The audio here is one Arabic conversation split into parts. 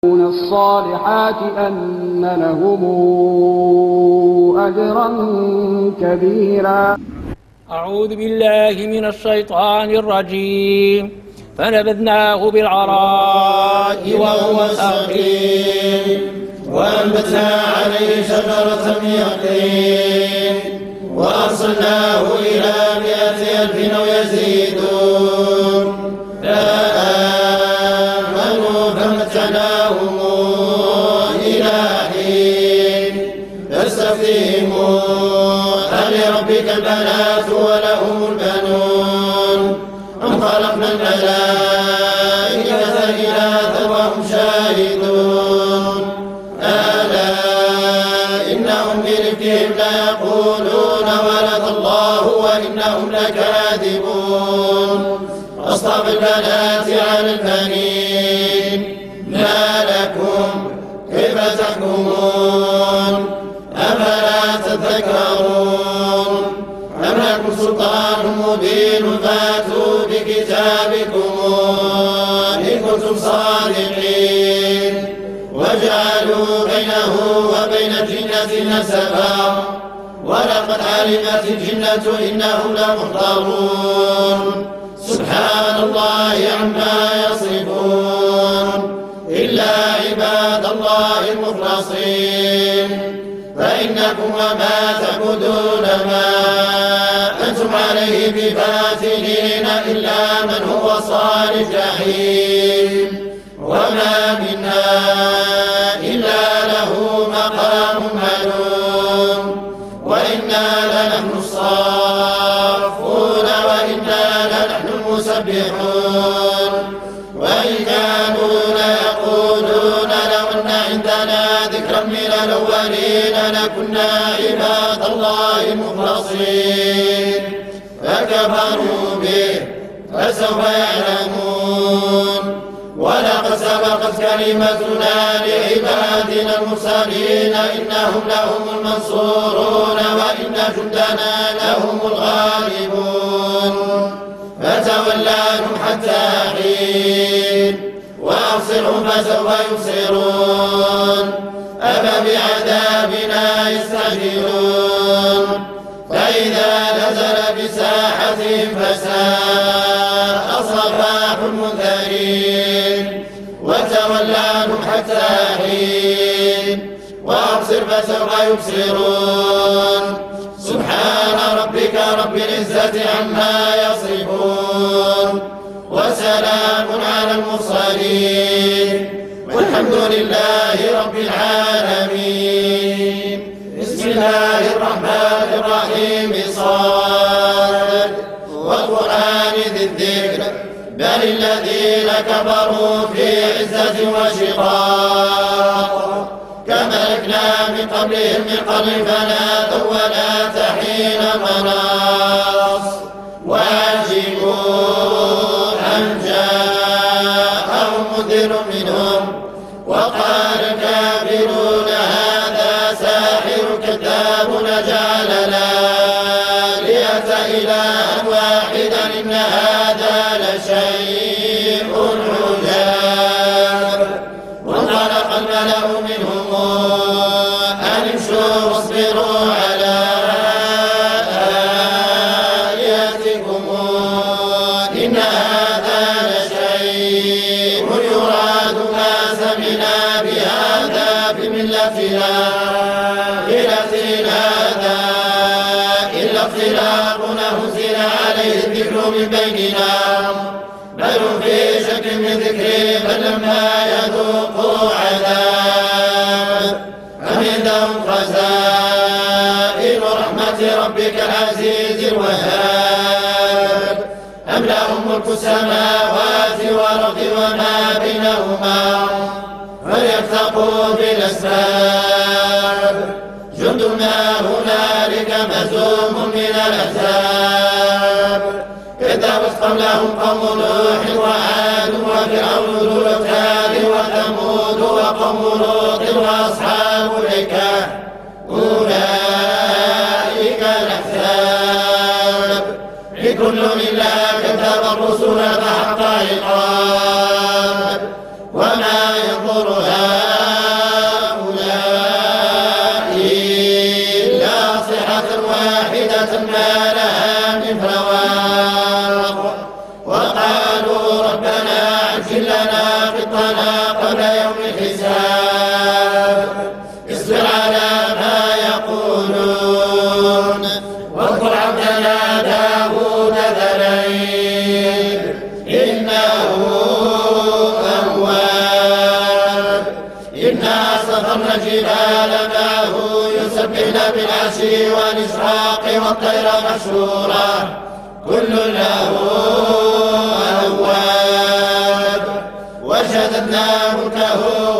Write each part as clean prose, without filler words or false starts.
الصالحات أن لهم أجرا كبيرا. أعوذ بالله من الشيطان الرجيم. فنبذناه بالعراء وهو سقيم وأنبتنا عليه شجرة من يقطين وأرسلناه إلى 100,000 أو يزيدون فآمنوا فمتعناهم إلى حين فاستفتهموا ألربك البنات ولهم البنون أم خلقنا الملائكة إناثا وهم شاهدون ألا إنهم بربهم ليقولون ولد الله وإنهم لكاذبون أصطفى البنات على البنين ما لكم كيف تحكمون أفلا تذكرون أم لكم سلطان مبين فاتوا بكتابكم إن كنتم صادقين وجعلوا بينه وبين الجنة نسبا ولقد علمت الجنة إنهم لمحضرون سبحان الله عما يصفون إلا عباد الله المخلصين فإنكم وما تعبدون ما أنتم عليه بفاتنين إلا من هو صال الجحيم وما منا إلا له مقام معلوم وإنا لنحن الصافون وإنا لنحن المسبحون وإن كانوا ليقولون لو أن عندنا ذكرا من الأولين لكنا عباد الله المخلصين فكفروا به فسوف يعلمون ولقد سبقت كلمتنا لعبادنا المرسلين إنهم لهم المنصورون وإن جندنا لهم الغالبون فتول عنهم حتى حين وأبصرهم فسوف يبصرون أفبعذابنا يستعجلون فإذا نزل بساحتهم فساء صباح المنذرين وتول عنهم حتى حين وأبصر فسوف يبصرون سبحان ربك رب العزة عما يصفون وسلام على المرسلين والحمد لله رب العالمين. بسم الله الرحمن الرحيم صاد والقرآن ذي الذكر بل الذين كفروا في عزة وشقاق كما أهلكنا من قبلهم من قرن فنادوا ولا تحين مناص وعجبوا أن جاءهم منذر منهم وقال الكافرون هذا ساحر كذاب جعل الآلهة إلها واحدا إن هذا لشيء عجاب وانطلق الملأ منهم أن امشوا واصبروا على آلهتكم إن هذا لشيء يراد ما سمعنا بهذا بملتنا هذا إلا اختلاق أنزل عليه الذكر من بيننا بل هم في شك من ذكري بل لما يذوقوا عذاب أم عندهم خزائن رحمة ربك العزيز الوهاب أم لهم ملك السماوات والأرض وما بينهما فليرتقوا بالأسباب جند ما هنالك مهزوم من الأحزاب كذبت قبلهم قوم نوح وعاد وفرعون ذو الأوتاد وثمود وقوم لوط وأصحاب الأيكة أولئك الأحزاب لكل إلا كذب الرسل فحق عقاب وما ينظر يوم الحساب اصبر على ما يقولون واذكر عبدنا داود ذا الأيد إنه أواب إنا سخرنا الجبال معه يسبحن بالعشي والإشراق والطير محشورا كل له أواب وشددنا ملكه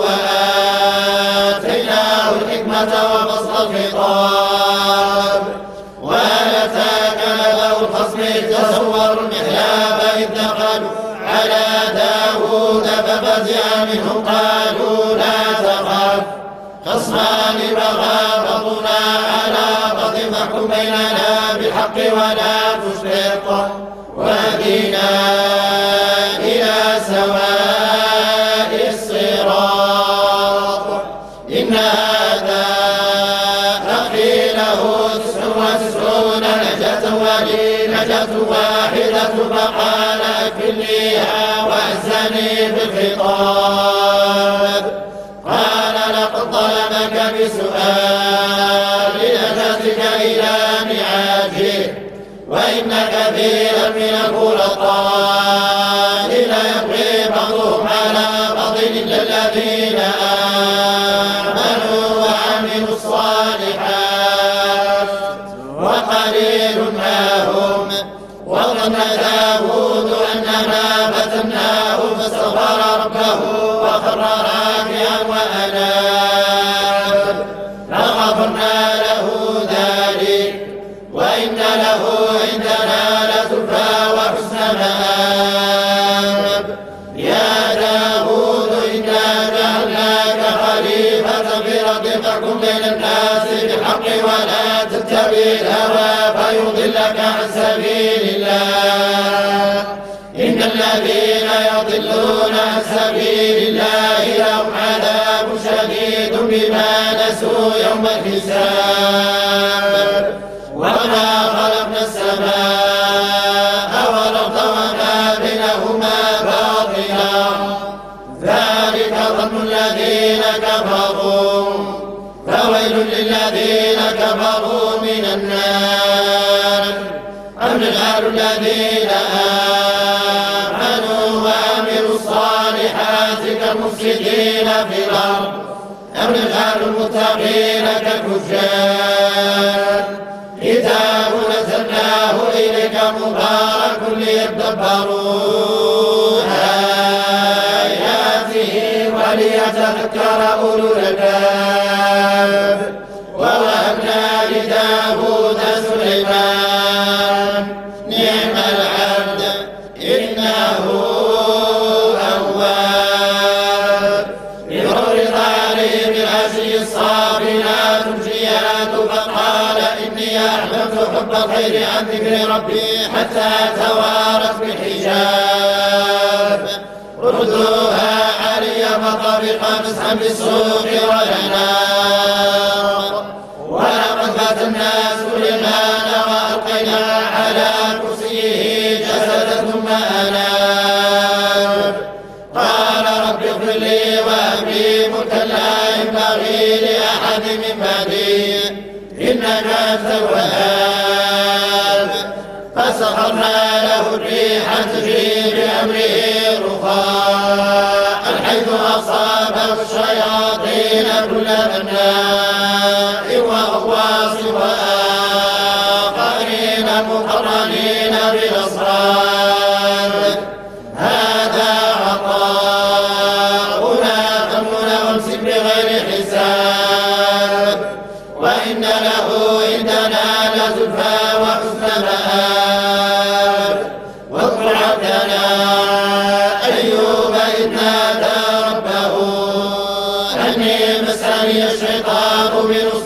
وآتيناه الحكمة وفصل الخطاب وهل أتاك نبأ الخصم إذ تسوروا المحراب إذ دخلوا على داود ففزع منهم قالوا لا تخف خصمان بغى بعضنا على بعض فاحكم بيننا بالحق ولا تشرق واهدنا إلى سواء الصراط إن هذا أخي له 99 نجاة ولي نجاة واحدة فقال أكفلنيها وأحزني في الخطاب قال لقد ظلمك بسؤال نجاتك إلى نعاجه وإن كثيرا من الخلطاء ليبغي بعضهم على بعض إلا الذين آمنوا وعملوا الصالحات وقليل ما هم وظن داود أنما فتناه فاستغفر ربه وخر راكعا وأناب فغفرنا له ذلك وإن له عندنا لزلفى وحسن مآب يا داود إنا جعلناك خليفة في الأرض فاحكم بين الناس بالحق ولا تتبع الهوى فيضلك عن سبيل الله إن الذين يضلون عن سبيل الله لهم عذاب شديد بما نسوا يوم الحساب وما خلقنا السماء والأرض وما بينهما باطلا ذلك ظن الذين كفروا فويل للذين كفروا من النار أم نجعل الذين آمنوا وعملوا الصالحات كالمفسدين في الأرض أم نجعل المتقين كالفجار كتاب نزلناه إليك مبارك ليدبروا آياته وليتذكر أولو الألباب ووهبنا لداود سليمان نعم العبد إنه أواب بغرض عليه بالعشي الصافنات الجياد فقال إني أحببت حب الخير عن ذكر ربي حتى توارت بالحجاب ردوها علي فطبق مسحا بالسوق والعناق ولقد فتنا سليمان وألقينا على كرسيه جسدا ثم أناب قال رب اغفر لي وهب لي ملكا لا ينبغي لأحد من بعدي إنك أنت الوهاب فسخرنا له الريح تجري بأمره رخاء حيث أصابه الشياطين كل بناء وغواص وآخرين مقرنين بالأصحاب هذا عطاؤنا فامنن وامسك بغير حساب وإن له عندنا لزلفى وحسن مآب واذكر عبدنا أيوب إذ نادى ربه أني مسني الشيطان بنصب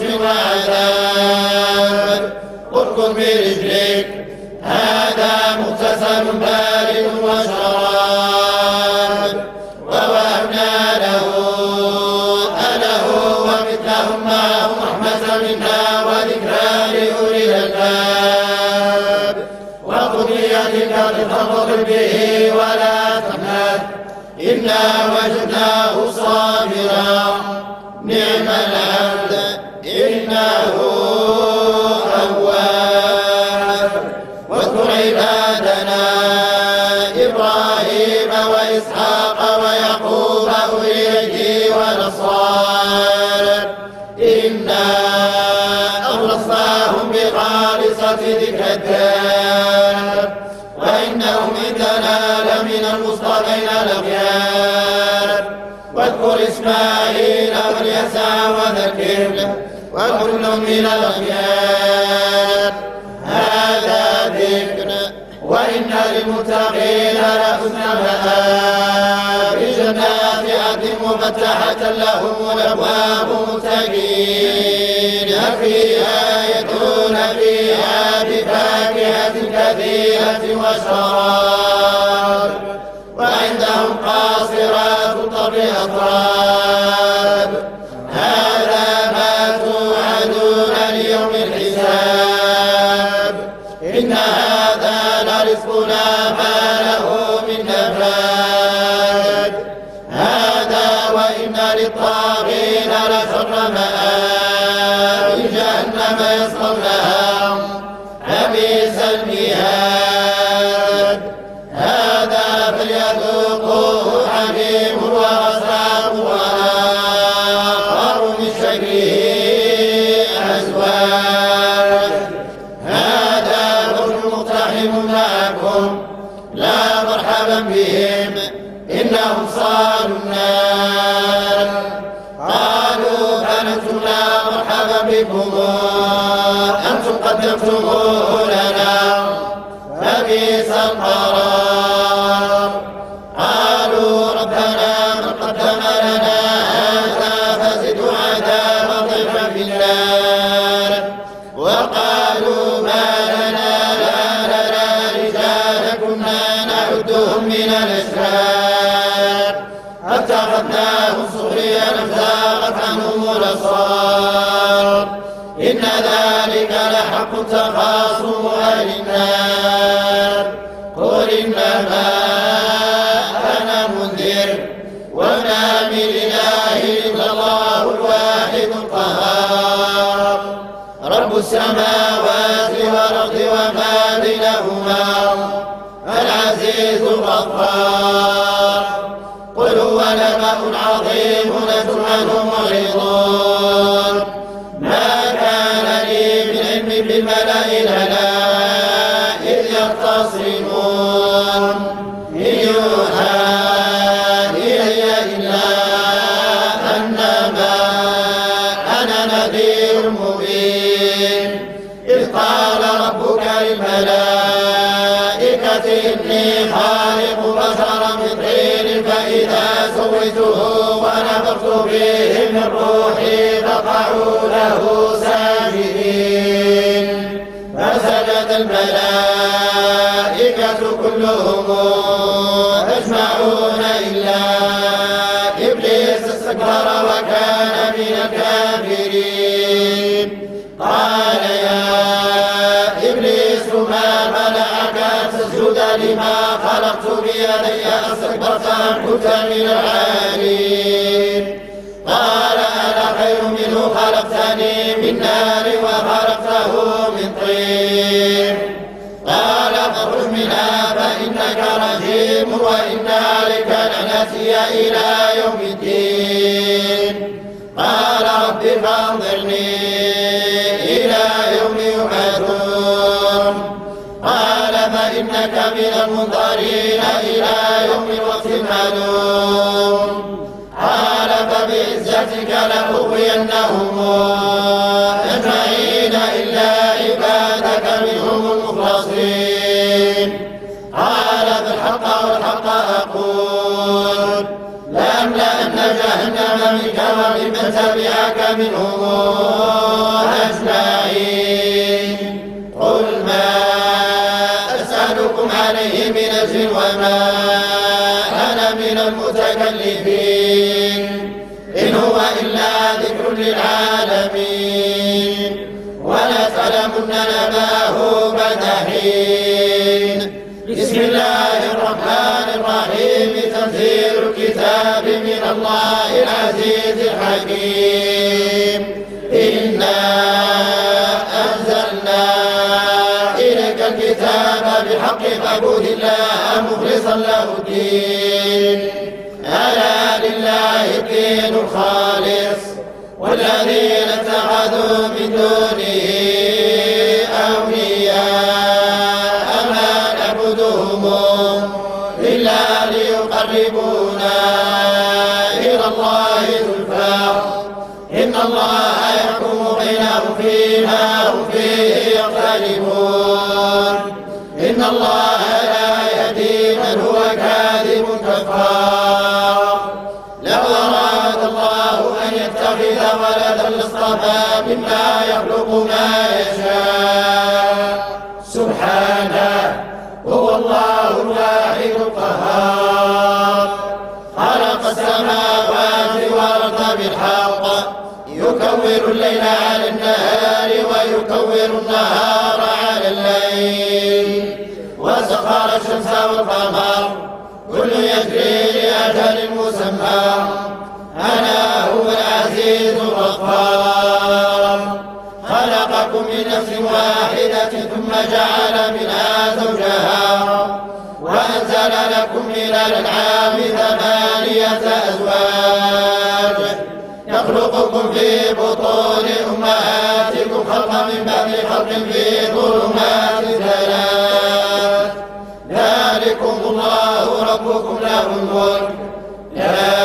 وعذاب اركض برجلك هذا مغتسل بارد وشراب ووهبنا له أهله ومثلهم معهم رحمة منا وذكرى لأولي الألباب وقضي تلك فاضطر به ولا تمنع إنا وجدناه صالحا إسماعيل واليسع وذا الكفل وكل من الأخيار. هذا ذكر وإن للمتقين لحسن مآب جنات عدن مفتحة لهم الأبواب متكئين فيها يدعون فيها بفاكهة كثيرة وشراب وعندهم قاصرات الطرف أطراب. هذا ما توعدون ليوم الحساب إن هذا لرزقنا ما له من نفاد. هذا وإن للطاغين لشر مآب جهنم يصلونها فبئس المهاد. هذا فليذوقوه حميم وغساق وآخر من شكله أزواج. هذا فوج مقتحم معكم لا مرحبا بهم إنهم صالوا النار. قالوا فأنتم لا مرحبا بكم أنتم قدمتموه لنا فبئس القرار. قالوا ربنا من قدم لنا هذا فزد عذابا ضعفا في النار. وقالوا ما لنا لا نرى رجالا كنا نعدهم من الأشرار أتخذناهم سخريا فزاغت عنهم الأبصار. إن ذلك لحق تخاصم أهل النار. قل إنما أنا منذر وما من إله إلا الله الواحد القهار رب السماوات والأرض وما بينهما العزيز الغفار. قل هو نبأ عظيم نزل عنه معرضون. ما كان لي من علم بالملأ الأعلى إذ يختصمون إن يوحى إلي إلا أنما أنا نذير مبين. إذ قال ربك للملائكة إني خالق بشرا من طين فإذا سويته ونفخت فيه من روحي فقعوا له ساجدين. فسجد الملائكة كلهم أجمعون إلا إبليس استكبر وكان من الكافرين. قال يا إبليس ما منعك أن تسجد لما خلقت بيدي أستكبرت أم كنت من العالين؟ قال أنا خير منه خلقتني من نار وخلقته من طين. قال فاخرج منها فإنك رجيم وإن عليك لعنتي إلى يوم الدين. قال رب فانظرني إلى يوم يبعثون. قال فإنك من المنظرين إلى يوم الوقت المعلوم. قال فبعزتك لأغوينهم أجمعين إلا عبادك منهم المخلصين. قال بالحق والحق أقول لأملأن جهنم منك وممن تبعك منهم أجمعين. قل ما أسألكم عليه من أجر وما أنا من المتكلفين إن هو إلا ذكر للعالمين. ولتعلمن نبأه بعد حين. بسم الله الرحمن الرحيم. تنزيل الكتاب من الله العزيز الحكيم. إنا أنزلنا إليك الكتاب بالحق فاعبد الله مخلصا له الدين. ألا لله الدين الخالص والذين اتخذوا من دونه أولياء ما نعبدهم إلا ليقربونا إلى الله زلفى الله يحكم بينهم فيما هم فيه يختلفون إن الله لا يهدي من هو كاذب كفار لو أراد الله أن يتخذ ولدا لاصطفى مما يخلق ما يشاء سبحانه هو الله الواحد القهار خلق السماوات والأرض بالحق يكور الليل على النهار ويكور النهار على الليل وسخر الشمس والقمر كل يجري لأجل مسمى ألا هو العزيز الغفار خلقكم من نفس واحدة ثم جعل منها زوجها وأنزل لكم من الأنعام 8 أزواج يخلقكم في بطون أمهاتكم خلقا من بعد خلق في ظلمات 3 ذلكم الله ربكم له الملك لا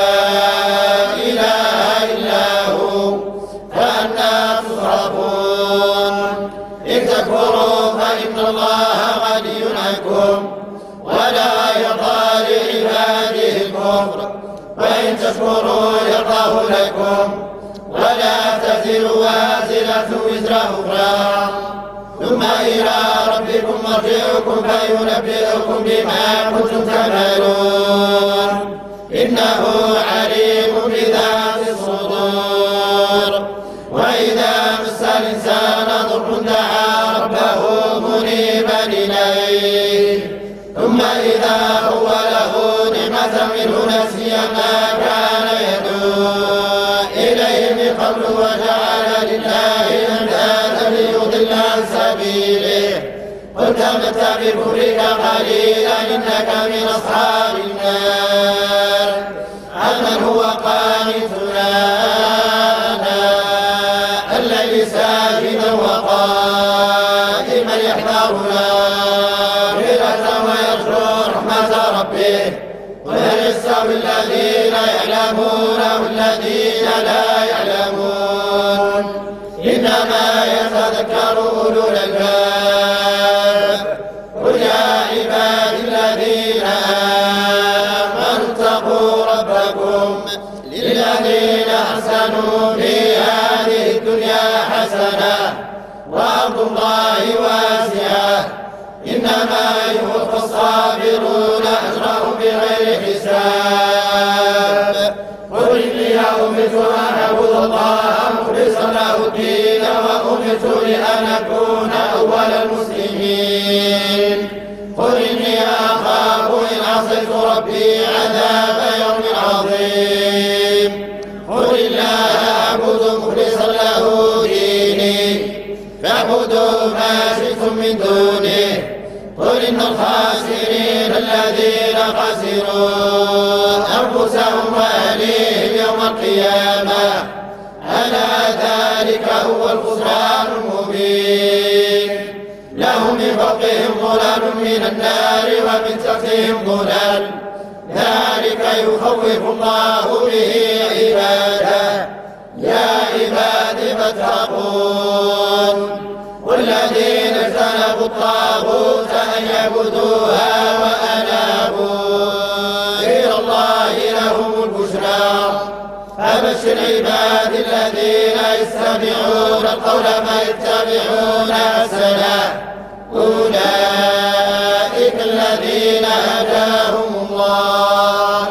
إله إلا هو فأنى تصرفون إن تكفروا فإن الله غني عنكم ولا يرضى لعباده الكفر وإن تشكروا يرضاه لكم ولا تزر وازرة وزر أخرى ثم إلى ربكم مرجعكم فينبئكم بما كنتم تعملون إنه عليم بذات الصدور وإذا مس الإنسان ضر دعا ربه منيبا إليه ثم إذا خوله نعمة منه نسي ما كان يدعو إليه من قبل وجعل لله أندادا ليضل عن سبيله قل تمتع بكفرك قليلا إنك من أصحاب النار أمن هو قانتنا آناء الليل ساجدا وقائما يحذرنا ربه وهل يستوي الذين يعلمون والذين لا يعلمون إنما يتذكر أولو الألباب قل يا عبادي الذين آمنوا اتقوا ربكم للذين أحسنوا في هذه الدنيا حسنة وأرض الله واسعة إنما يوفى الصابرون أجرهم بغير حساب قل إني أمرت أن أعبد الله مخلصا له الدين وأمرت لأن أكون أول المسلمين قل إني أخاف إن عصيت ربي عذاب يوم عظيم قل الله أعبد مخلصا له ديني فاعبدوا ما شئتم من دونه قل إن الخاسرين الذين خسروا أنفسهم وأهليهم يوم القيامة ألا ذلك هو الخسران المبين لهم من فوقهم ظلال من النار ومن تحتهم ظلال ذلك يخوف الله به عباده يا عباد فاتقون والذين اجتنبوا الطاغوت أن يعبدوها وأنابوا إلى الله لهم البشرى فبشر عباد الذين يستمعون القول فيتبعون أحسنه أولئك الذين هداهم الله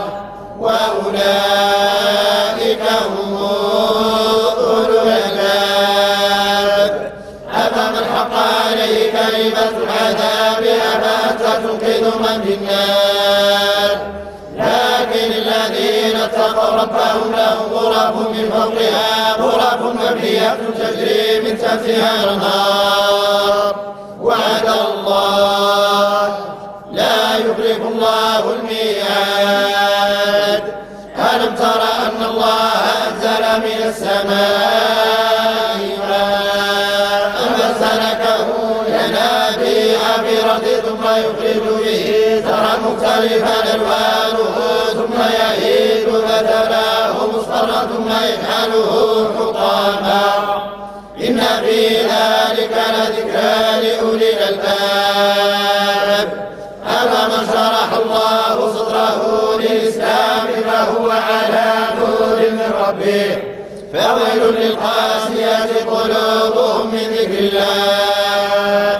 وأولئك هم أولو الألباب أفمن حق عليه كلمة العذاب أفأنت تنقذ من في النار لكن الذين اتقوا ربهم لهم غرف من فوقها غرف مبنية تجري من تحتها الأنهار وعد الله لا يخلف الله الميعاد ألم تر أن الله أنزل من السماء ماء فسلكه ينابيع في الأرض ثم يخرج به زرعا مختلفا ألوانه ثم يهيج فتراه مصفرا ثم يجعله حطاما إن في ذلك لذكرى لأولي الألباب أفمن شرح الله صدره للإسلام فهو على نور من ربه فويل للقاسية قلوبهم من ذكر الله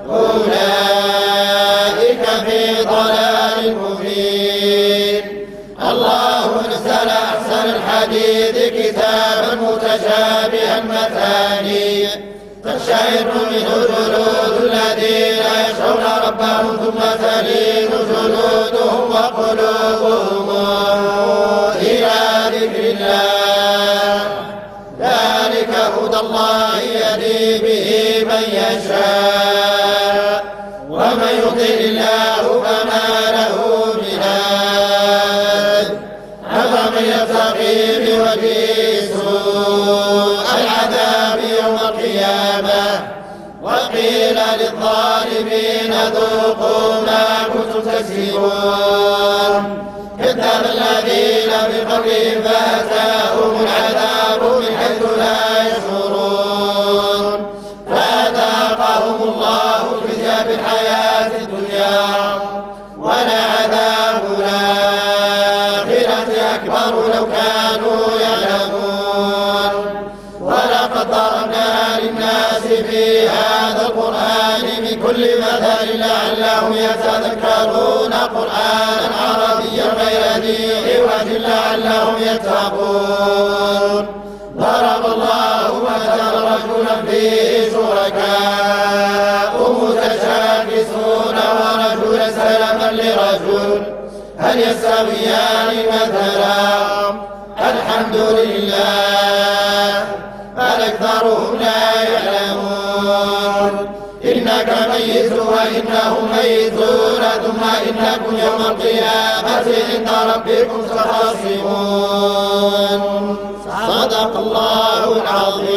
أولئك في ضلال مبين الله نزل أحسن الحديث كتابا متشابها مثاني تقشعر منه جلود الذين يخشون ربهم ثم تلين جلودهم وقلوبهم إلى ذكر الله ذلك هدى الله يهدي به من يشاء ومن يضلل الله فما له من هاد أفمن يبتغي بوجهه سوء العذاب يوم القيامة وقيل للظالمين ذوقوا ما كنتم تكسبون كذب الذين من قبلهم فأتاهم العذاب من حيث لا يشعرون فأذاقهم الله الخزي في الحياة الدنيا ولعذاب الآخرة أكبر لو كانوا يعلمون ولقد ضربنا للناس في هذا القرآن من كل مثل لعلهم يتذكرون قرآنا عربيا غير ذي عوج لعلهم يتقون ضرب الله مثلا رجلا فيه شركاء متشاكسون ورجلا سلما لرجل هل يستويان مثلا الحمد لله بل أكثرهم لا يعلمون إنك ميت وإنهم ميتون ثم إنكم يوم القيامة عند ربكم تخاصمون صدق الله العظيم.